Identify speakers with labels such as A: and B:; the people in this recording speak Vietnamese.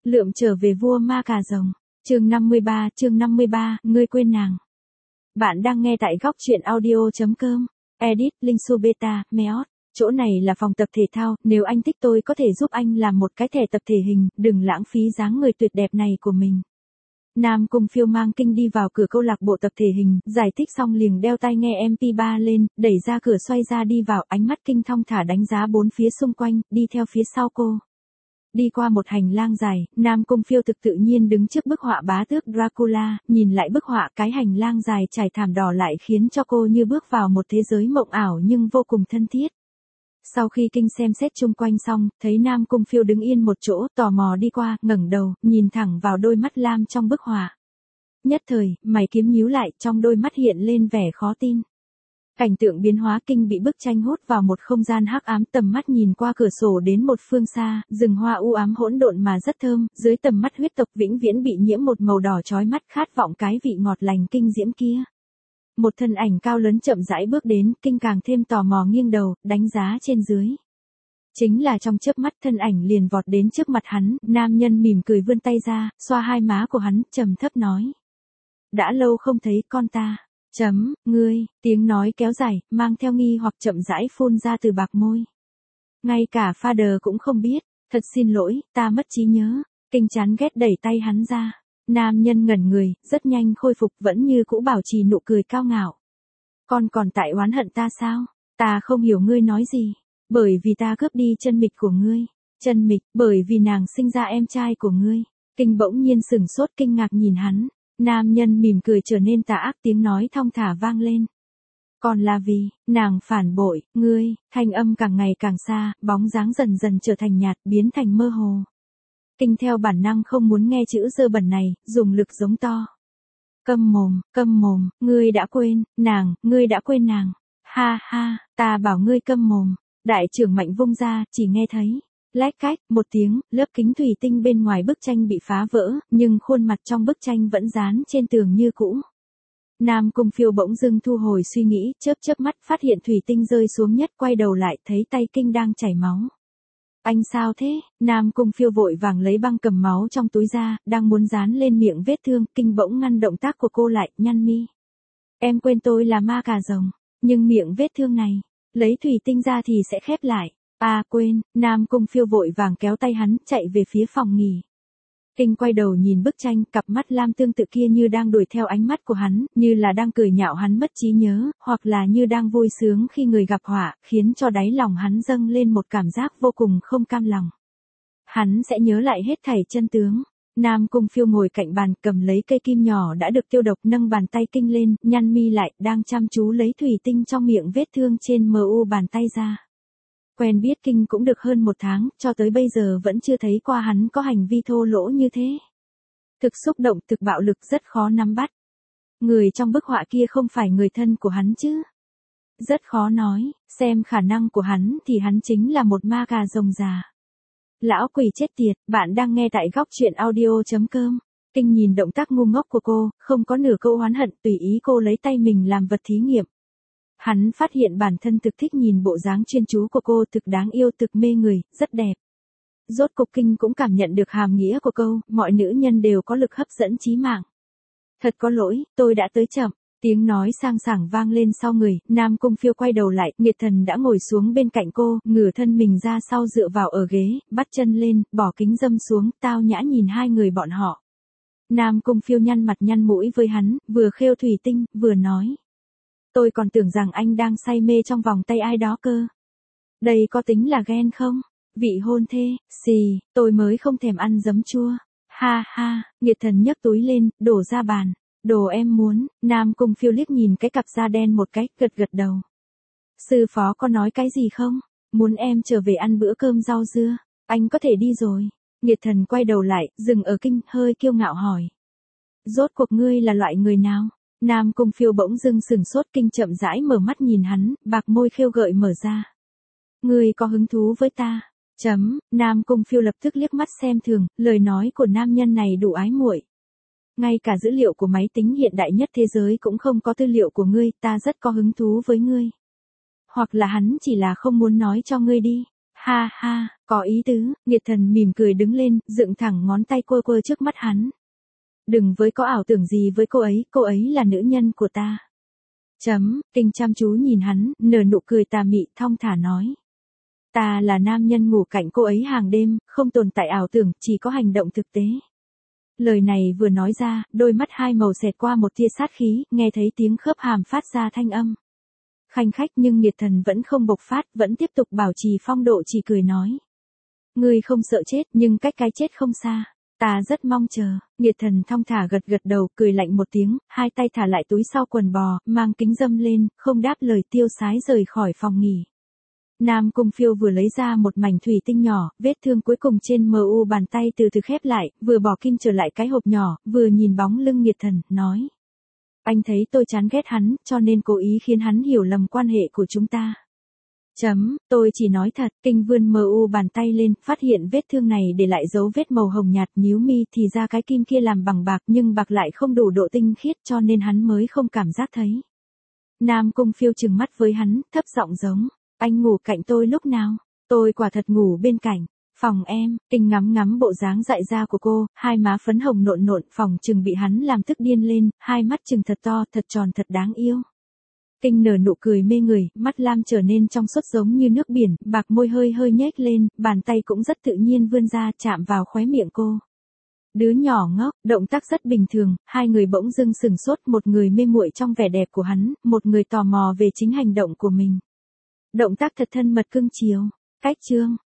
A: Lượm trở về vua ma cà rồng. Chương 53, ngươi quên nàng. Bạn đang nghe tại góc truyện audio.com. Edit, Linh Su Beta, Meot. Chỗ này là phòng tập thể thao, nếu anh thích tôi có thể giúp anh làm một cái thẻ tập thể hình, đừng lãng phí dáng người tuyệt đẹp này của mình. Nam Cung Phiêu mang Kinh đi vào cửa câu lạc bộ tập thể hình, giải thích xong liền đeo tai nghe MP3 lên, đẩy ra cửa xoay ra đi vào, ánh mắt Kinh thong thả đánh giá bốn phía xung quanh, đi theo phía sau cô. Đi qua một hành lang dài, Nam Cung Phiêu thực tự nhiên đứng trước bức họa bá tước Dracula, nhìn lại bức họa cái hành lang dài trải thảm đỏ lại khiến cho cô như bước vào một thế giới mộng ảo nhưng vô cùng thân thiết. Sau khi Kinh xem xét chung quanh xong, thấy Nam Cung Phiêu đứng yên một chỗ, tò mò đi qua, ngẩng đầu, nhìn thẳng vào đôi mắt lam trong bức họa. Nhất thời, mày kiếm nhíu lại, trong đôi mắt hiện lên vẻ khó tin. Cảnh tượng biến hóa, Kinh bị bức tranh hút vào một không gian hắc ám, tầm mắt nhìn qua cửa sổ đến một phương xa, rừng hoa u ám hỗn độn mà rất thơm, dưới tầm mắt huyết tộc vĩnh viễn bị nhiễm một màu đỏ chói mắt, khát vọng cái vị ngọt lành kinh diễm kia. Một thân ảnh cao lớn chậm rãi bước đến, Kinh càng thêm tò mò nghiêng đầu, đánh giá trên dưới. Chính là trong chớp mắt thân ảnh liền vọt đến trước mặt hắn, nam nhân mỉm cười vươn tay ra, xoa hai má của hắn, trầm thấp nói. Đã lâu không thấy con ta. Ngươi, tiếng nói kéo dài, mang theo nghi hoặc chậm rãi phun ra từ bạc môi. Ngay cả Father cũng không biết, thật xin lỗi, ta mất trí nhớ. Kinh chán ghét đẩy tay hắn ra. Nam nhân ngẩn người, rất nhanh khôi phục, vẫn như cũ bảo trì nụ cười cao ngạo. Con còn tại oán hận ta sao? Ta không hiểu ngươi nói gì. Bởi vì ta cướp đi chân mịch của ngươi. Chân mịch, bởi vì nàng sinh ra em trai của ngươi. Kinh bỗng nhiên sửng sốt kinh ngạc nhìn hắn. Nam nhân mỉm cười trở nên tà ác, tiếng nói thong thả vang lên. Còn là vì, nàng phản bội, ngươi, thanh âm càng ngày càng xa, bóng dáng dần dần trở thành nhạt, biến thành mơ hồ. Kinh theo bản năng không muốn nghe chữ dơ bẩn này, dùng lực giống to. Câm mồm, ngươi đã quên, ngươi đã quên nàng. Ha ha, ta bảo ngươi câm mồm. Đại trưởng mạnh vung ra, chỉ nghe thấy. Lách cách, một tiếng, lớp kính thủy tinh bên ngoài bức tranh bị phá vỡ, nhưng khuôn mặt trong bức tranh vẫn dán trên tường như cũ. Nam Cung Phiêu bỗng dưng thu hồi suy nghĩ, chớp mắt phát hiện thủy tinh rơi xuống nhất, quay đầu lại thấy tay Kinh đang chảy máu. Anh sao thế? Nam Cung Phiêu vội vàng lấy băng cầm máu trong túi ra, đang muốn dán lên miệng vết thương, Kinh bỗng ngăn động tác của cô lại, nhăn mi. Em quên tôi là ma cà rồng, nhưng miệng vết thương này, lấy thủy tinh ra thì sẽ khép lại. À quên, Nam Cung Phiêu vội vàng kéo tay hắn, chạy về phía phòng nghỉ. Kinh quay đầu nhìn bức tranh, cặp mắt lam tương tự kia như đang đuổi theo ánh mắt của hắn, như là đang cười nhạo hắn mất trí nhớ, hoặc là như đang vui sướng khi người gặp họa, khiến cho đáy lòng hắn dâng lên một cảm giác vô cùng không cam lòng. Hắn sẽ nhớ lại hết thảy chân tướng. Nam Cung Phiêu ngồi cạnh bàn, cầm lấy cây kim nhỏ đã được tiêu độc, nâng bàn tay Kinh lên, nhăn mi lại, đang chăm chú lấy thủy tinh trong miệng vết thương trên mu bàn tay ra. Quen biết Kinh cũng được hơn một tháng, cho tới bây giờ vẫn chưa thấy qua hắn có hành vi thô lỗ như thế. Thực xúc động, thực bạo lực, rất khó nắm bắt. Người trong bức họa kia không phải người thân của hắn chứ? Rất khó nói, xem khả năng của hắn thì hắn chính là một ma cà rồng già. Lão quỷ chết tiệt, bạn đang nghe tại góc truyện audio.com. Kinh nhìn động tác ngu ngốc của cô, không có nửa câu oán hận, tùy ý cô lấy tay mình làm vật thí nghiệm. Hắn phát hiện bản thân thực thích nhìn bộ dáng chuyên chú của cô, thực đáng yêu, thực mê người, rất đẹp. Rốt cục Kinh cũng cảm nhận được hàm nghĩa của câu, mọi nữ nhân đều có lực hấp dẫn chí mạng. Thật có lỗi, tôi đã tới chậm. Tiếng nói sang sảng vang lên sau người, Nam Cung Phiêu quay đầu lại, Nghiệt Thần đã ngồi xuống bên cạnh cô, ngửa thân mình ra sau dựa vào ở ghế, bắt chân lên, bỏ kính dâm xuống, tao nhã nhìn hai người bọn họ. Nam Cung Phiêu nhăn mặt nhăn mũi với hắn, vừa khêu thủy tinh, vừa nói. Tôi còn tưởng rằng anh đang say mê trong vòng tay ai đó cơ. Đây có tính là ghen không? Vị hôn thê, xì, tôi mới không thèm ăn giấm chua. Ha ha, Nghiệt Thần nhấc túi lên, đổ ra bàn. Đồ em muốn. Nam Cung Phiêu liếc nhìn cái cặp da đen một cái, gật đầu. Sư phó có nói cái gì không? Muốn em trở về ăn bữa cơm rau dưa. Anh có thể đi rồi. Nghiệt Thần quay đầu lại, dừng ở Kinh, hơi kiêu ngạo hỏi. Rốt cuộc ngươi là loại người nào? Nam Cung Phiêu bỗng dưng sửng sốt, Kinh chậm rãi mở mắt nhìn hắn, bạc môi khêu gợi mở ra. Ngươi có hứng thú với ta? Nam Cung Phiêu lập tức liếc mắt xem thường, lời nói của nam nhân này đủ ái muội. Ngay cả dữ liệu của máy tính hiện đại nhất thế giới cũng không có tư liệu của ngươi, ta rất có hứng thú với ngươi. Hoặc là hắn chỉ là không muốn nói cho ngươi đi. Ha ha, có ý tứ, Nhiệt Thần mỉm cười đứng lên, dựng thẳng ngón tay quơ quơ trước mắt hắn. Đừng với có ảo tưởng gì với cô ấy là nữ nhân của ta. Kinh chăm chú nhìn hắn, nở nụ cười tà mị thong thả nói. Ta là nam nhân ngủ cạnh cô ấy hàng đêm, không tồn tại ảo tưởng, chỉ có hành động thực tế. Lời này vừa nói ra, đôi mắt hai màu xẹt qua một tia sát khí, nghe thấy tiếng khớp hàm phát ra thanh âm. Khanh khách nhưng Nhiệt Thần vẫn không bộc phát, vẫn tiếp tục bảo trì phong độ chỉ cười nói. Ngươi không sợ chết, nhưng cách cái chết không xa. Ta rất mong chờ. Nhiệt Thần thong thả gật gật đầu, cười lạnh một tiếng, hai tay thả lại túi sau quần bò, mang kính dâm lên, không đáp lời tiêu sái rời khỏi phòng nghỉ. Nam Cung Phiêu vừa lấy ra một mảnh thủy tinh nhỏ, vết thương cuối cùng trên mu bàn tay từ từ khép lại, vừa bỏ kim trở lại cái hộp nhỏ, vừa nhìn bóng lưng Nhiệt Thần, nói. Anh thấy tôi chán ghét hắn, cho nên cố ý khiến hắn hiểu lầm quan hệ của chúng ta. Tôi chỉ nói thật, Kinh vươn mu bàn tay lên, phát hiện vết thương này để lại dấu vết màu hồng nhạt, nhíu mi thì ra cái kim kia làm bằng bạc nhưng bạc lại không đủ độ tinh khiết cho nên hắn mới không cảm giác thấy. Nam Cung Phiêu trừng mắt với hắn, thấp giọng giống. Anh ngủ cạnh tôi lúc nào? Tôi quả thật ngủ bên cạnh. Phòng em, Kinh ngắm ngắm bộ dáng dại da của cô, hai má phấn hồng nộn nộn, phòng chừng bị hắn làm tức điên lên, hai mắt chừng thật to, thật tròn thật đáng yêu. Kinh nở nụ cười mê người, mắt lam trở nên trong suốt giống như nước biển, bạc môi hơi hơi nhếch lên, bàn tay cũng rất tự nhiên vươn ra chạm vào khóe miệng cô. Đứa nhỏ ngốc, động tác rất bình thường, hai người bỗng dưng sừng sốt, một người mê muội trong vẻ đẹp của hắn, một người tò mò về chính hành động của mình. Động tác thật thân mật cưng chiều. Cách chương